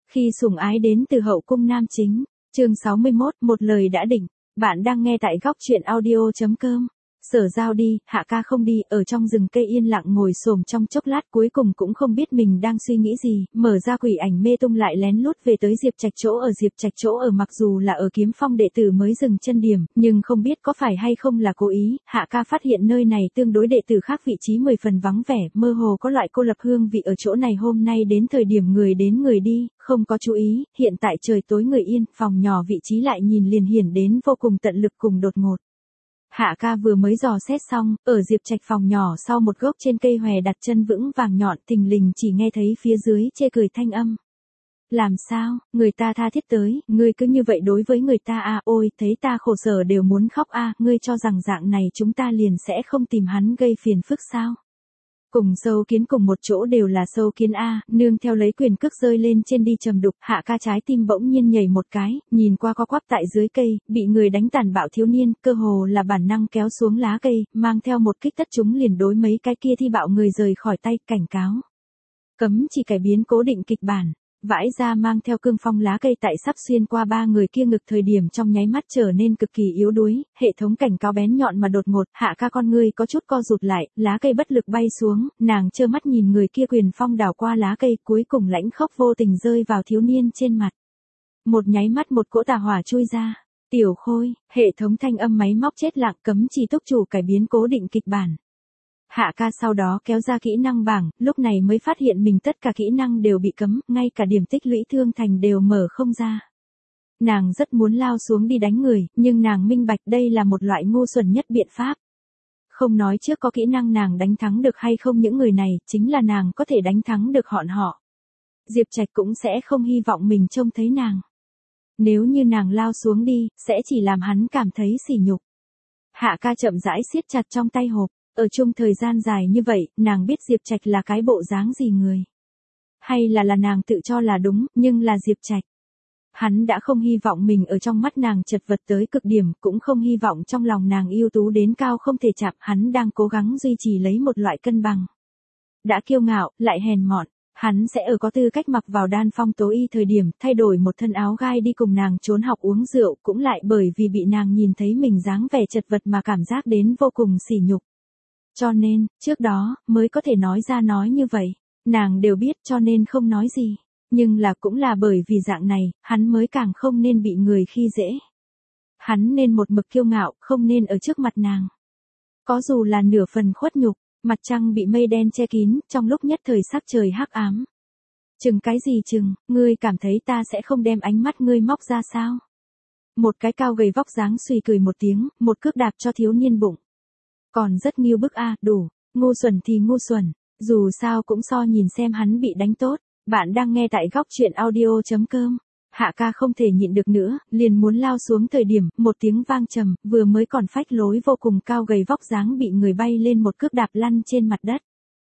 Khi sủng ái đến từ hậu cung nam chính, chương 61, một lời đã định. Bạn đang nghe tại góc truyện audio.com. Sở Giao đi, Hạ Ca không đi, ở trong rừng cây yên lặng ngồi xổm trong chốc lát, cuối cùng cũng không biết mình đang suy nghĩ gì, mở ra quỷ ảnh mê tung lại lén lút về tới Diệp Trạch chỗ ở. Diệp Trạch chỗ ở mặc dù là ở Kiếm Phong đệ tử mới dừng chân điểm, nhưng không biết có phải hay không là cố ý, Hạ Ca phát hiện nơi này tương đối đệ tử khác vị trí 10 phần vắng vẻ, mơ hồ có loại cô lập hương vị ở chỗ này. Hôm nay đến thời điểm người đến người đi, không có chú ý, hiện tại trời tối người yên, phòng nhỏ vị trí lại nhìn liền hiển đến vô cùng tận lực cùng đột ngột. Hạ Ca vừa mới dò xét xong, ở Diệp Trạch phòng nhỏ sau một gốc trên cây hòe đặt chân vững vàng nhọn, thình lình chỉ nghe thấy phía dưới chê cười thanh âm. Làm sao, người ta tha thiết tới, ngươi cứ như vậy đối với người ta à, ôi, thấy ta khổ sở đều muốn khóc à, ngươi cho rằng dạng này chúng ta liền sẽ không tìm hắn gây phiền phức sao? Cùng sâu kiến cùng một chỗ đều là sâu kiến a, nương theo lấy quyền cước rơi lên trên đi trầm đục, Hạ Ca trái tim bỗng nhiên nhảy một cái, nhìn qua co quắp tại dưới cây, bị người đánh tàn bạo thiếu niên, cơ hồ là bản năng kéo xuống lá cây, mang theo một kích tất chúng liền đối mấy cái kia thi bạo người rời khỏi tay, cảnh cáo. Cấm chỉ cải biến cố định kịch bản. Vãi ra mang theo cương phong lá cây tại sắp xuyên qua ba người kia ngực thời điểm trong nháy mắt trở nên cực kỳ yếu đuối, hệ thống cảnh cáo bén nhọn mà đột ngột, Hạ Ca con ngươi có chút co rụt lại, lá cây bất lực bay xuống, nàng trơ mắt nhìn người kia quyền phong đảo qua lá cây, cuối cùng lãnh khốc vô tình rơi vào thiếu niên trên mặt. Một nháy mắt một cỗ tà hỏa chui ra, tiểu Khôi, hệ thống thanh âm máy móc chết lặng, cấm chỉ túc chủ cải biến cố định kịch bản. Hạ Ca sau đó kéo ra kỹ năng bảng, lúc này mới phát hiện mình tất cả kỹ năng đều bị cấm, ngay cả điểm tích lũy thương thành đều mở không ra. Nàng rất muốn lao xuống đi đánh người, nhưng nàng minh bạch đây là một loại ngu xuẩn nhất biện pháp. Không nói trước có kỹ năng nàng đánh thắng được hay không những người này, chính là nàng có thể đánh thắng được họ. Diệp Trạch cũng sẽ không hy vọng mình trông thấy nàng. Nếu như nàng lao xuống đi, sẽ chỉ làm hắn cảm thấy sỉ nhục. Hạ Ca chậm rãi siết chặt trong tay hộp. Ở chung thời gian dài như vậy, nàng biết Diệp Trạch là cái bộ dáng gì người. Hay là nàng tự cho là đúng, nhưng là Diệp Trạch. Hắn đã không hy vọng mình ở trong mắt nàng chật vật tới cực điểm, cũng không hy vọng trong lòng nàng ưu tú đến cao không thể chạm, hắn đang cố gắng duy trì lấy một loại cân bằng. Đã kiêu ngạo, lại hèn mọn, hắn sẽ ở có tư cách mặc vào đan phong tố y thời điểm, thay đổi một thân áo gai đi cùng nàng trốn học uống rượu, cũng lại bởi vì bị nàng nhìn thấy mình dáng vẻ chật vật mà cảm giác đến vô cùng sỉ nhục. Cho nên, trước đó, mới có thể nói ra nói như vậy. Nàng đều biết cho nên không nói gì. Nhưng là cũng là bởi vì dạng này, hắn mới càng không nên bị người khi dễ. Hắn nên một mực kiêu ngạo, không nên ở trước mặt nàng. Có dù là nửa phần khuất nhục, mặt trăng bị mây đen che kín, trong lúc nhất thời sắc trời hắc ám. Chừng cái gì chừng, ngươi cảm thấy ta sẽ không đem ánh mắt ngươi móc ra sao? Một cái cao gầy vóc dáng suy cười một tiếng, một cước đạp cho thiếu niên bụng. Còn rất nghiêu bức a, đủ, ngu xuẩn thì ngu xuẩn, dù sao cũng so nhìn xem hắn bị đánh tốt. Bạn đang nghe tại góc truyện audio.com. Hạ Ca không thể nhịn được nữa, liền muốn lao xuống thời điểm, một tiếng vang trầm, vừa mới còn phách lối vô cùng cao gầy vóc dáng bị người bay lên một cước đạp lăn trên mặt đất.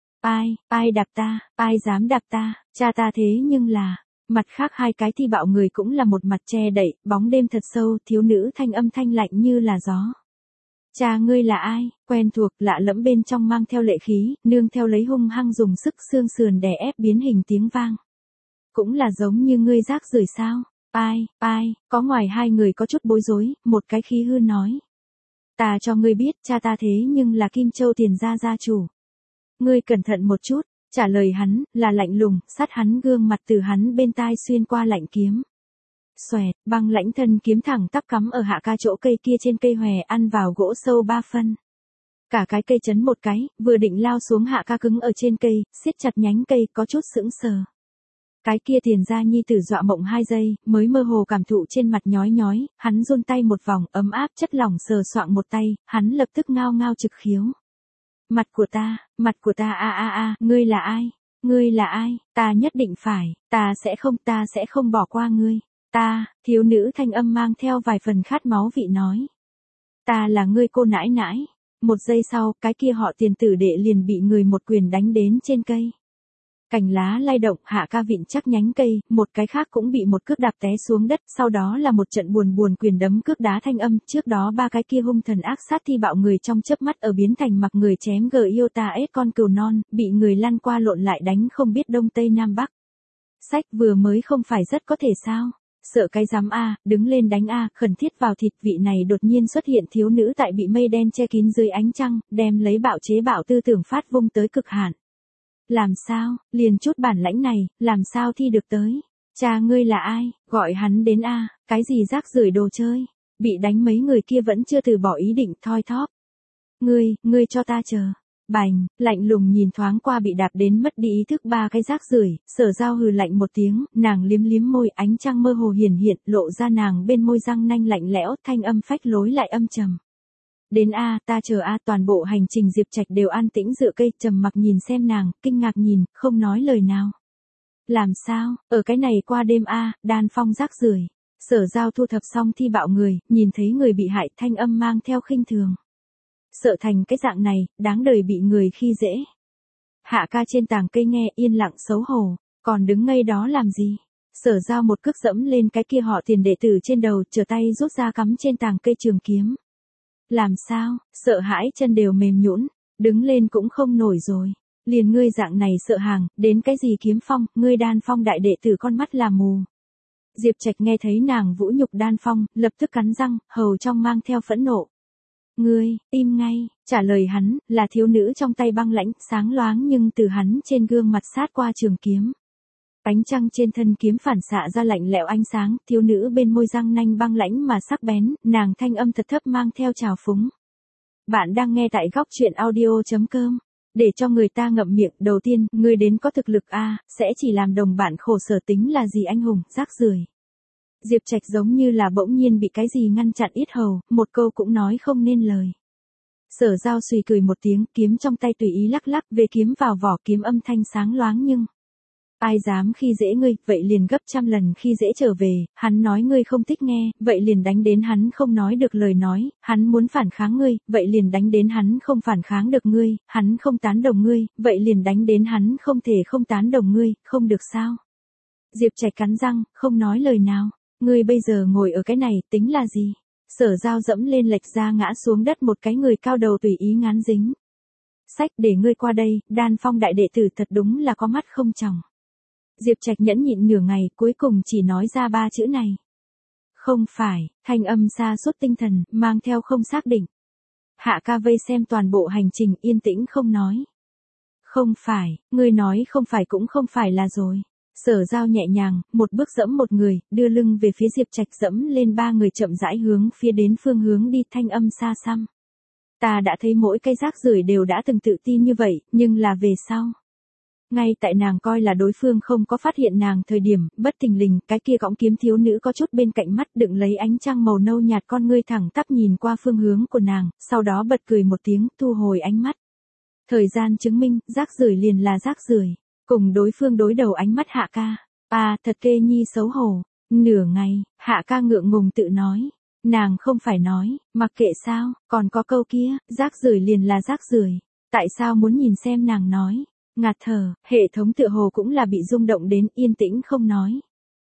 Ai đạp ta, ai dám đạp ta, cha ta thế nhưng là. Mặt khác hai cái thi bạo người cũng là một mặt che đậy, bóng đêm thật sâu, thiếu nữ thanh âm thanh lạnh như là gió. Cha ngươi là ai, quen thuộc, lạ lẫm bên trong mang theo lệ khí, nương theo lấy hung hăng dùng sức xương sườn đè ép biến hình tiếng vang. Cũng là giống như ngươi rác rưởi sao, ai, có ngoài hai người có chút bối rối, một cái khí hư nói. Ta cho ngươi biết, cha ta thế nhưng là Kim Châu Tiền gia gia chủ. Ngươi cẩn thận một chút, trả lời hắn, là lạnh lùng, sát hắn gương mặt từ hắn bên tai xuyên qua lạnh kiếm. Xoẹt, băng lãnh thân kiếm thẳng tắp cắm ở Hạ Ca chỗ cây kia trên cây hòe ăn vào gỗ sâu 3 phân. Cả cái cây chấn một cái, vừa định lao xuống Hạ Ca cứng ở trên cây, siết chặt nhánh cây có chút sững sờ. Cái kia Tiền gia nhi tử dọa mộng 2 giây, mới mơ hồ cảm thụ trên mặt nhói nhói, hắn run tay một vòng ấm áp chất lỏng sờ soạng một tay, hắn lập tức ngao ngao trực khiếu. Mặt của ta ngươi là ai? Ngươi là ai? Ta nhất định phải, ta sẽ không bỏ qua ngươi. Ta, thiếu nữ thanh âm mang theo vài phần khát máu vị nói. Ta là ngươi cô nãi nãi. Một giây sau, cái kia họ Tiền tử đệ liền bị người một quyền đánh đến trên cây. Cành lá lay động, Hạ Ca vịn chắc nhánh cây, một cái khác cũng bị một cước đạp té xuống đất, sau đó là một trận buồn quyền đấm cước đá thanh âm, trước đó ba cái kia hung thần ác sát thi bạo người trong chớp mắt ở biến thành mặc người chém Giota con cừu non, bị người lăn qua lộn lại đánh không biết đông tây nam bắc. Sách vừa mới không phải rất có thể sao? Sợ cái rắm a, đứng lên đánh a, khẩn thiết vào thịt. Vị này đột nhiên xuất hiện thiếu nữ tại bị mây đen che kín dưới ánh trăng, đem lấy bạo chế bạo tư tưởng phát vung tới cực hạn. Làm sao, liền chút bản lãnh này, làm sao thi được tới? Cha ngươi là ai, gọi hắn đến a, cái gì rác rưởi đồ chơi? Bị đánh mấy người kia vẫn chưa từ bỏ ý định thoi thóp. Ngươi cho ta chờ. Bành, lạnh lùng nhìn thoáng qua bị đạp đến mất đi ý thức ba cái rác rưởi, Sở Giao hừ lạnh một tiếng, nàng liếm liếm môi, ánh trăng mơ hồ hiển hiện, lộ ra nàng bên môi răng nanh lạnh lẽo, thanh âm phách lối lại âm trầm. Đến a, ta chờ a, toàn bộ hành trình Diệp Trạch đều an tĩnh dựa cây, trầm mặc nhìn xem nàng, kinh ngạc nhìn, không nói lời nào. Làm sao, ở cái này qua đêm a, Đan Phong rác rưởi. Sở Giao thu thập xong thi bạo người, nhìn thấy người bị hại, thanh âm mang theo khinh thường. Sợ thành cái dạng này, đáng đời bị người khi dễ. Hạ ca trên tàng cây nghe yên lặng xấu hổ, còn đứng ngây đó làm gì? Sở Giao một cước dẫm lên cái kia họ Tiền đệ tử trên đầu, trở tay rút ra cắm trên tàng cây trường kiếm. Làm sao, sợ hãi chân đều mềm nhũn, đứng lên cũng không nổi rồi. Liền ngươi dạng này sợ hàng, đến cái gì kiếm phong, ngươi Đan Phong đại đệ tử con mắt là mù. Diệp Trạch nghe thấy nàng vũ nhục Đan Phong, lập tức cắn răng, hầu trong mang theo phẫn nộ. Ngươi, im ngay, trả lời hắn, là thiếu nữ trong tay băng lãnh, sáng loáng nhưng từ hắn trên gương mặt sát qua trường kiếm. Ánh trăng trên thân kiếm phản xạ ra lạnh lẽo ánh sáng, thiếu nữ bên môi răng nanh băng lãnh mà sắc bén, nàng thanh âm thật thấp mang theo trào phúng. Bạn đang nghe tại góc truyện audio.com. Để cho người ta ngậm miệng, đầu tiên, ngươi đến có thực lực a, sẽ chỉ làm đồng bạn khổ sở tính là gì anh hùng, rác rưởi. Diệp Trạch giống như là bỗng nhiên bị cái gì ngăn chặn yết hầu, một câu cũng nói không nên lời. Sở Giao suy cười một tiếng, kiếm trong tay tùy ý lắc lắc, về kiếm vào vỏ, kiếm âm thanh sáng loáng nhưng ai dám khi dễ ngươi, vậy liền gấp trăm lần khi dễ trở về, hắn nói ngươi không thích nghe, vậy liền đánh đến hắn không nói được lời nói, hắn muốn phản kháng ngươi, vậy liền đánh đến hắn không phản kháng được ngươi, hắn không tán đồng ngươi, vậy liền đánh đến hắn không thể không tán đồng ngươi, không được sao? Diệp Trạch cắn răng, không nói lời nào. Ngươi bây giờ ngồi ở cái này, tính là gì? Sở Giao dẫm lên lệch ra ngã xuống đất một cái người cao đầu tùy ý ngán dính. Sách để ngươi qua đây, Đan Phong đại đệ tử thật đúng là có mắt không tròng. Diệp Trạch nhẫn nhịn nửa ngày, cuối cùng chỉ nói ra ba chữ này. Không phải, thanh âm xa suốt tinh thần, mang theo không xác định. Hạ ca vây xem toàn bộ hành trình yên tĩnh không nói. Không phải, ngươi nói không phải cũng không phải là rồi. Sở Giao nhẹ nhàng, một bước dẫm một người, đưa lưng về phía Diệp Trạch dẫm lên ba người chậm rãi hướng phía đến phương hướng đi, thanh âm xa xăm. Ta đã thấy mỗi cái rác rưởi đều đã từng tự tin như vậy, nhưng là về sau. Ngay tại nàng coi là đối phương không có phát hiện nàng thời điểm, bất thình lình, cái kia cõng kiếm thiếu nữ có chút bên cạnh mắt đựng lấy ánh trăng màu nâu nhạt, con ngươi thẳng tắp nhìn qua phương hướng của nàng, sau đó bật cười một tiếng, thu hồi ánh mắt. Thời gian chứng minh, rác rưởi liền là rác rưởi. Cùng đối phương đối đầu ánh mắt Hạ ca. Thật kê nhi xấu hổ. Nửa ngày, Hạ ca ngượng ngùng tự nói. Nàng không phải nói, mặc kệ sao, còn có câu kia, rác rưởi liền là rác rưởi. Tại sao muốn nhìn xem nàng nói? Ngạt thở, hệ thống tựa hồ cũng là bị rung động đến, yên tĩnh không nói.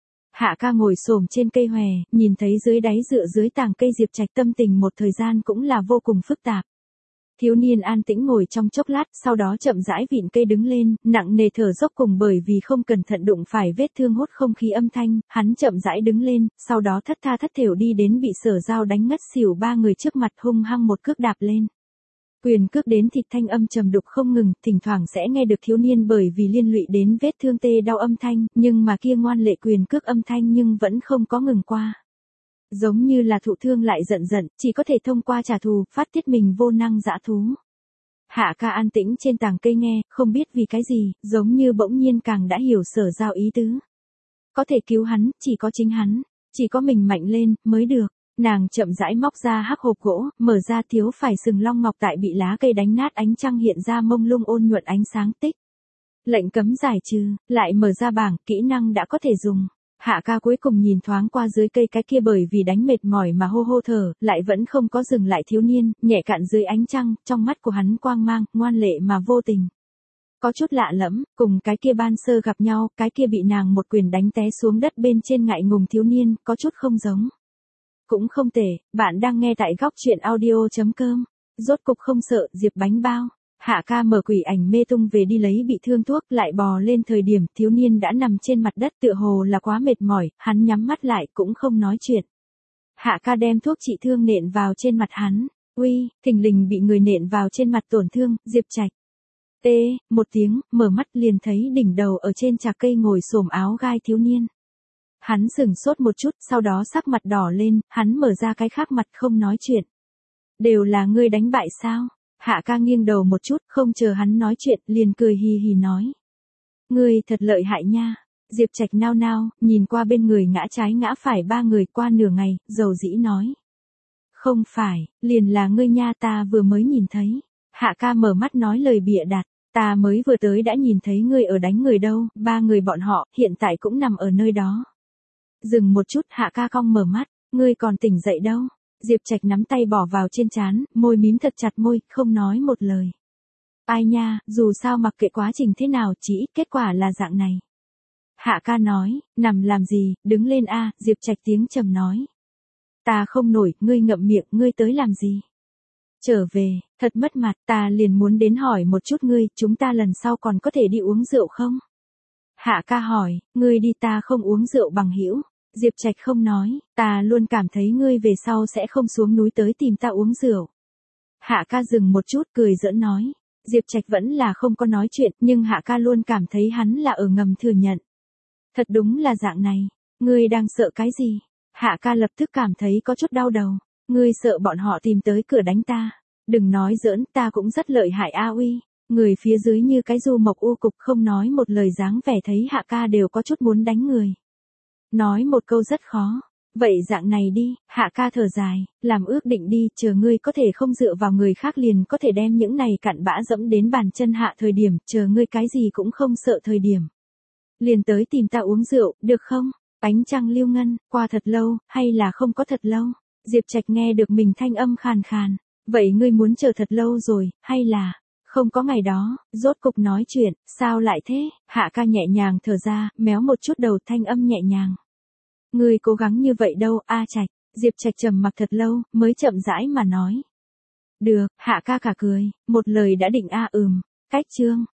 Hạ ca ngồi xổm trên cây hòe, nhìn thấy dưới đáy dựa dưới tàng cây Diệp Trạch, tâm tình một thời gian cũng là vô cùng phức tạp. Thiếu niên an tĩnh ngồi trong chốc lát, sau đó chậm rãi vịn cây đứng lên, nặng nề thở dốc cùng bởi vì không cẩn thận đụng phải vết thương hút không khí âm thanh, hắn chậm rãi đứng lên, sau đó thất tha thất thểu đi đến bị Sở Giao đánh ngất xỉu ba người trước mặt, hung hăng một cước đạp lên. Quyền cước đến thịt thanh âm trầm đục không ngừng, thỉnh thoảng sẽ nghe được thiếu niên bởi vì liên lụy đến vết thương tê đau âm thanh, nhưng mà kia ngoan lệ quyền cước âm thanh nhưng vẫn không có ngừng qua. Giống như là thụ thương lại giận giận, chỉ có thể thông qua trả thù, phát tiết mình vô năng dã thú. Hạ ca an tĩnh trên tàng cây nghe, không biết vì cái gì, giống như bỗng nhiên càng đã hiểu Sở Giao ý tứ. Có thể cứu hắn, chỉ có chính hắn, chỉ có mình mạnh lên, mới được. Nàng chậm rãi móc ra hắc hộp gỗ, mở ra thiếu phải sừng long ngọc tại bị lá cây đánh nát ánh trăng hiện ra mông lung ôn nhuận ánh sáng tích. Lệnh cấm giải trừ, lại mở ra bảng, kỹ năng đã có thể dùng. Hạ ca cuối cùng nhìn thoáng qua dưới cây cái kia bởi vì đánh mệt mỏi mà hô hô thở, lại vẫn không có dừng lại thiếu niên, nhẹ cạn dưới ánh trăng, trong mắt của hắn quang mang, ngoan lệ mà vô tình. Có chút lạ lẫm, cùng cái kia ban sơ gặp nhau, cái kia bị nàng một quyền đánh té xuống đất bên trên ngại ngùng thiếu niên, có chút không giống. Cũng không tệ, bạn đang nghe tại góc truyện audio.com. Rốt cục không sợ, Diệp bánh bao. Hạ ca mở quỷ ảnh mê tung về đi lấy bị thương thuốc, lại bò lên thời điểm thiếu niên đã nằm trên mặt đất tựa hồ là quá mệt mỏi, hắn nhắm mắt lại cũng không nói chuyện. Hạ ca đem thuốc trị thương nện vào trên mặt hắn. Uy, thình lình bị người nện vào trên mặt tổn thương, Diệp Trạch. Một tiếng, mở mắt liền thấy đỉnh đầu ở trên trà cây ngồi xổm áo gai thiếu niên. Hắn sửng sốt một chút, sau đó sắc mặt đỏ lên, hắn mở ra cái khác mặt không nói chuyện. Đều là ngươi đánh bại sao? Hạ ca nghiêng đầu một chút, không chờ hắn nói chuyện, liền cười hì hì nói. Ngươi thật lợi hại nha. Diệp Trạch nao nao, nhìn qua bên người ngã trái ngã phải ba người qua nửa ngày, dầu dĩ nói. Không phải, liền là ngươi nha, ta vừa mới nhìn thấy. Hạ ca mở mắt nói lời bịa đặt, ta mới vừa tới đã nhìn thấy ngươi ở đánh người đâu, ba người bọn họ, hiện tại cũng nằm ở nơi đó. Dừng một chút, Hạ ca cong mở mắt, ngươi còn tỉnh dậy đâu. Diệp Trạch nắm tay bỏ vào trên trán, môi mím thật chặt môi, không nói một lời. Ai nha, dù sao mặc kệ quá trình thế nào, chỉ ít kết quả là dạng này. Hạ ca nói, nằm làm gì, đứng lên a. Diệp Trạch tiếng trầm nói. Ta không nổi, ngươi ngậm miệng, ngươi tới làm gì? Trở về, thật mất mặt, ta liền muốn đến hỏi một chút ngươi, chúng ta lần sau còn có thể đi uống rượu không? Hạ ca hỏi, ngươi đi, ta không uống rượu bằng hữu. Diệp Trạch không nói, ta luôn cảm thấy ngươi về sau sẽ không xuống núi tới tìm ta uống rượu. Hạ ca dừng một chút cười giỡn nói, Diệp Trạch vẫn là không có nói chuyện, nhưng Hạ ca luôn cảm thấy hắn là ở ngầm thừa nhận. Thật đúng là dạng này, ngươi đang sợ cái gì? Hạ ca lập tức cảm thấy có chút đau đầu, ngươi sợ bọn họ tìm tới cửa đánh ta. Đừng nói giỡn, ta cũng rất lợi hại a uy. Người phía dưới như cái du mộc u cục không nói một lời, dáng vẻ thấy Hạ ca đều có chút muốn đánh người. Nói một câu rất khó. Vậy dạng này đi, Hạ ca thở dài, làm ước định đi, chờ ngươi có thể không dựa vào người khác liền có thể đem những này cặn bã dẫm đến bàn chân hạ thời điểm, chờ ngươi cái gì cũng không sợ thời điểm. Liền tới tìm ta uống rượu, được không? Ánh trăng lưu ngân, qua thật lâu, hay là không có thật lâu? Diệp Trạch nghe được mình thanh âm khàn khàn. Vậy ngươi muốn chờ thật lâu rồi, hay là... Không có ngày đó, rốt cục nói chuyện, sao lại thế? Hạ ca nhẹ nhàng thở ra, méo một chút đầu, thanh âm nhẹ nhàng. Ngươi cố gắng như vậy đâu, A Trạch. Diệp Trạch trầm mặc thật lâu, mới chậm rãi mà nói. Được, Hạ ca cả cười, một lời đã định a. Cách chương